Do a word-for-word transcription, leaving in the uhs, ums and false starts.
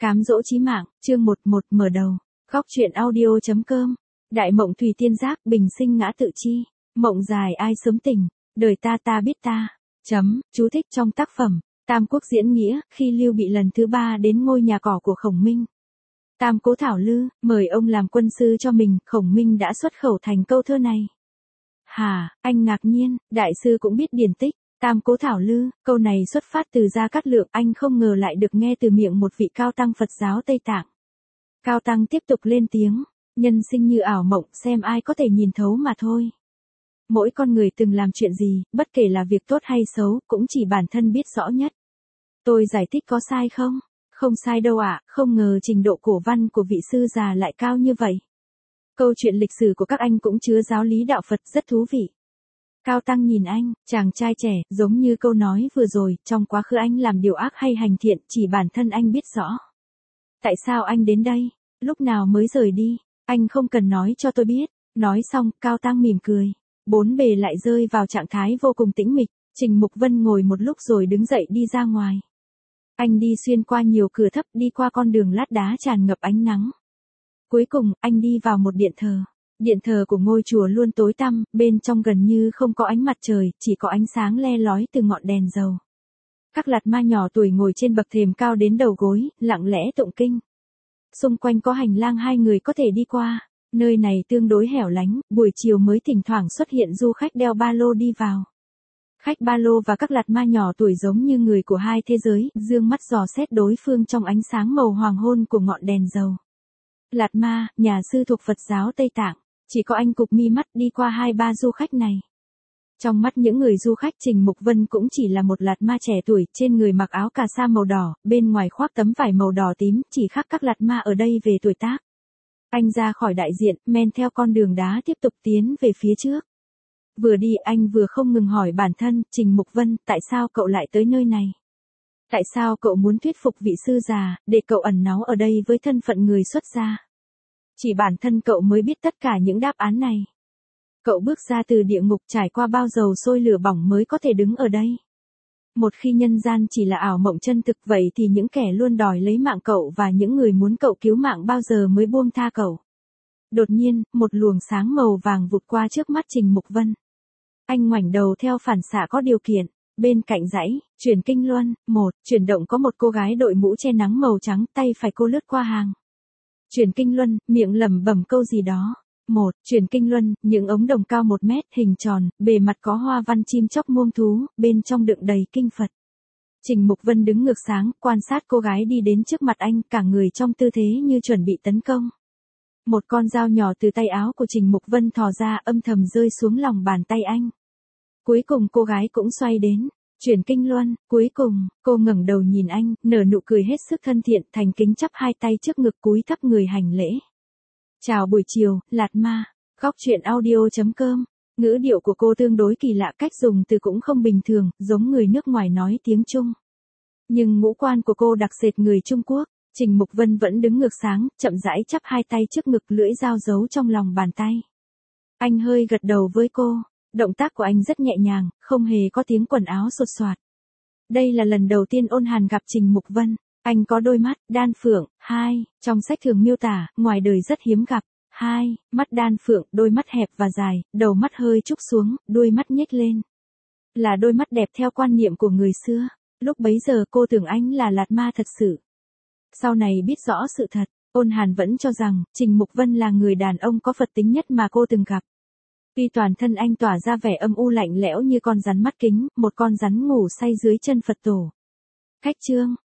Cám dỗ chí mạng, chương một một mở đầu. Góc truyện audio.com. Đại mộng thủy tiên giác, bình sinh ngã tự chi. Mộng dài ai sớm tỉnh, đời ta ta biết ta. Chấm, chú thích trong tác phẩm. Tam Quốc diễn nghĩa, khi Lưu Bị lần thứ ba đến ngôi nhà cỏ của Khổng Minh. Tam Cố Thảo Lư, mời ông làm quân sư cho mình, Khổng Minh đã xuất khẩu thành câu thơ này. Hà, anh ngạc nhiên, đại sư cũng biết điển tích. Tam Cố Thảo Lư, câu này xuất phát từ Gia Cát Lượng, anh không ngờ lại được nghe từ miệng một vị cao tăng Phật giáo Tây Tạng. Cao tăng tiếp tục lên tiếng, nhân sinh như ảo mộng, xem ai có thể nhìn thấu mà thôi. Mỗi con người từng làm chuyện gì, bất kể là việc tốt hay xấu, cũng chỉ bản thân biết rõ nhất. Tôi giải thích có sai không? Không sai đâu ạ, không ngờ trình độ cổ văn của vị sư già lại cao như vậy. Câu chuyện lịch sử của các anh cũng chứa giáo lý đạo Phật rất thú vị. Cao tăng nhìn anh, chàng trai trẻ, giống như câu nói vừa rồi, trong quá khứ anh làm điều ác hay hành thiện, chỉ bản thân anh biết rõ. Tại sao anh đến đây? Lúc nào mới rời đi? Anh không cần nói cho tôi biết. Nói xong, Cao tăng mỉm cười. Bốn bề lại rơi vào trạng thái vô cùng tĩnh mịch. Trình Mục Vân ngồi một lúc rồi đứng dậy đi ra ngoài. Anh đi xuyên qua nhiều cửa thấp, đi qua con đường lát đá tràn ngập ánh nắng. Cuối cùng, anh đi vào một điện thờ. Điện thờ của ngôi chùa luôn tối tăm, bên trong gần như không có ánh mặt trời, chỉ có ánh sáng le lói từ ngọn đèn dầu. Các lạt ma nhỏ tuổi ngồi trên bậc thềm cao đến đầu gối, lặng lẽ tụng kinh. Xung quanh có hành lang hai người có thể đi qua, nơi này tương đối hẻo lánh, buổi chiều mới thỉnh thoảng xuất hiện du khách đeo ba lô đi vào. Khách ba lô và các lạt ma nhỏ tuổi giống như người của hai thế giới, dương mắt dò xét đối phương trong ánh sáng màu hoàng hôn của ngọn đèn dầu. Lạt ma, nhà sư thuộc Phật giáo Tây Tạng. Chỉ có anh cụp mi mắt đi qua hai ba du khách này. Trong mắt những người du khách, Trình Mục Vân cũng chỉ là một lạt ma trẻ tuổi, trên người mặc áo cà sa màu đỏ, bên ngoài khoác tấm vải màu đỏ tím, chỉ khác các lạt ma ở đây về tuổi tác. Anh ra khỏi đại diện, men theo con đường đá tiếp tục tiến về phía trước. Vừa đi anh vừa không ngừng hỏi bản thân, Trình Mục Vân, tại sao cậu lại tới nơi này? Tại sao cậu muốn thuyết phục vị sư già, để cậu ẩn náu ở đây với thân phận người xuất gia? Chỉ bản thân cậu mới biết tất cả những đáp án này. Cậu bước ra từ địa ngục, trải qua bao dầu sôi lửa bỏng mới có thể đứng ở đây. Một khi nhân gian chỉ là ảo mộng chân thực, vậy thì những kẻ luôn đòi lấy mạng cậu và những người muốn cậu cứu mạng bao giờ mới buông tha cậu. Đột nhiên, một luồng sáng màu vàng vụt qua trước mắt Trình Mục Vân. Anh ngoảnh đầu theo phản xạ có điều kiện. Bên cạnh dãy, chuyển kinh luân, một, chuyển động có một cô gái đội mũ che nắng màu trắng, tay phải cô lướt qua hàng. Chuyển kinh luân, miệng lẩm bẩm câu gì đó. Một, chuyển kinh luân, những ống đồng cao một mét, hình tròn, bề mặt có hoa văn chim chóc muông thú, bên trong đựng đầy kinh Phật. Trình Mục Vân đứng ngược sáng, quan sát cô gái đi đến trước mặt anh, cả người trong tư thế như chuẩn bị tấn công. Một con dao nhỏ từ tay áo của Trình Mục Vân thò ra, âm thầm rơi xuống lòng bàn tay anh. Cuối cùng cô gái cũng xoay đến. Chuyển kinh luân, cuối cùng, cô ngẩng đầu nhìn anh, nở nụ cười hết sức thân thiện, thành kính chắp hai tay trước ngực cúi thấp người hành lễ. Chào buổi chiều, lạt ma. Góc truyện audio.com. Ngữ điệu của cô tương đối kỳ lạ, cách dùng từ cũng không bình thường, giống người nước ngoài nói tiếng Trung. Nhưng ngũ quan của cô đặc sệt người Trung Quốc. Trình Mục Vân vẫn đứng ngược sáng, chậm rãi chắp hai tay trước ngực, lưỡi dao giấu trong lòng bàn tay. Anh hơi gật đầu với cô. Động tác của anh rất nhẹ nhàng, không hề có tiếng quần áo sột soạt. Đây là lần đầu tiên Ôn Hàn gặp Trình Mục Vân. Anh có đôi mắt, đan phượng, hai, trong sách thường miêu tả, ngoài đời rất hiếm gặp. Hai, mắt đan phượng, đôi mắt hẹp và dài, đầu mắt hơi trúc xuống, đuôi mắt nhếch lên. Là đôi mắt đẹp theo quan niệm của người xưa. Lúc bấy giờ cô tưởng anh là lạt ma thật sự. Sau này biết rõ sự thật, Ôn Hàn vẫn cho rằng, Trình Mục Vân là người đàn ông có Phật tính nhất mà cô từng gặp. Tuy toàn thân anh tỏa ra vẻ âm u lạnh lẽo như con rắn mắt kính, một con rắn ngủ say dưới chân Phật tổ. Khách trương,